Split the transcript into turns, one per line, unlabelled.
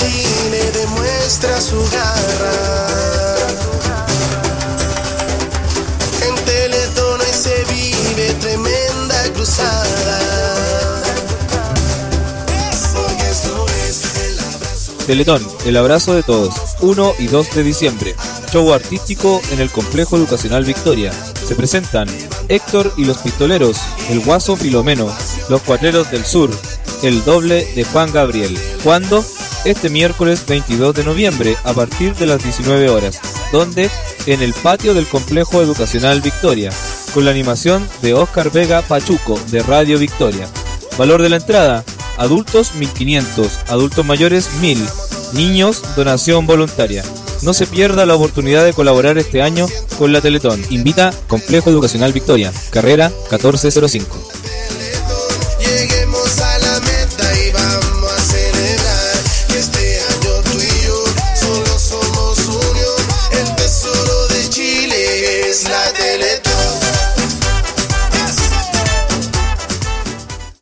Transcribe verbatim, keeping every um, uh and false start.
Chile demuestra su garra. En Teletón hoy se vive tremenda cruzada. Porque esto es el abrazo.
Teletón, el abrazo de todos, uno y dos de diciembre. Show artístico en el Complejo Educacional Victoria. Se presentan Héctor y los Pistoleros, el Guaso Filomeno, los Cuatreros del Sur, el Doble de Juan Gabriel. ¿Cuándo? Este miércoles veintidós de noviembre a partir de las diecinueve horas. ¿Dónde? En el patio del Complejo Educacional Victoria, con la animación de Oscar Vega Pachuco de Radio Victoria. Valor de la entrada: adultos mil quinientos, adultos mayores mil, niños donación voluntaria. No se pierda la oportunidad de colaborar este año con la Teletón. Invita Complejo Educacional Victoria, carrera catorce cero cinco.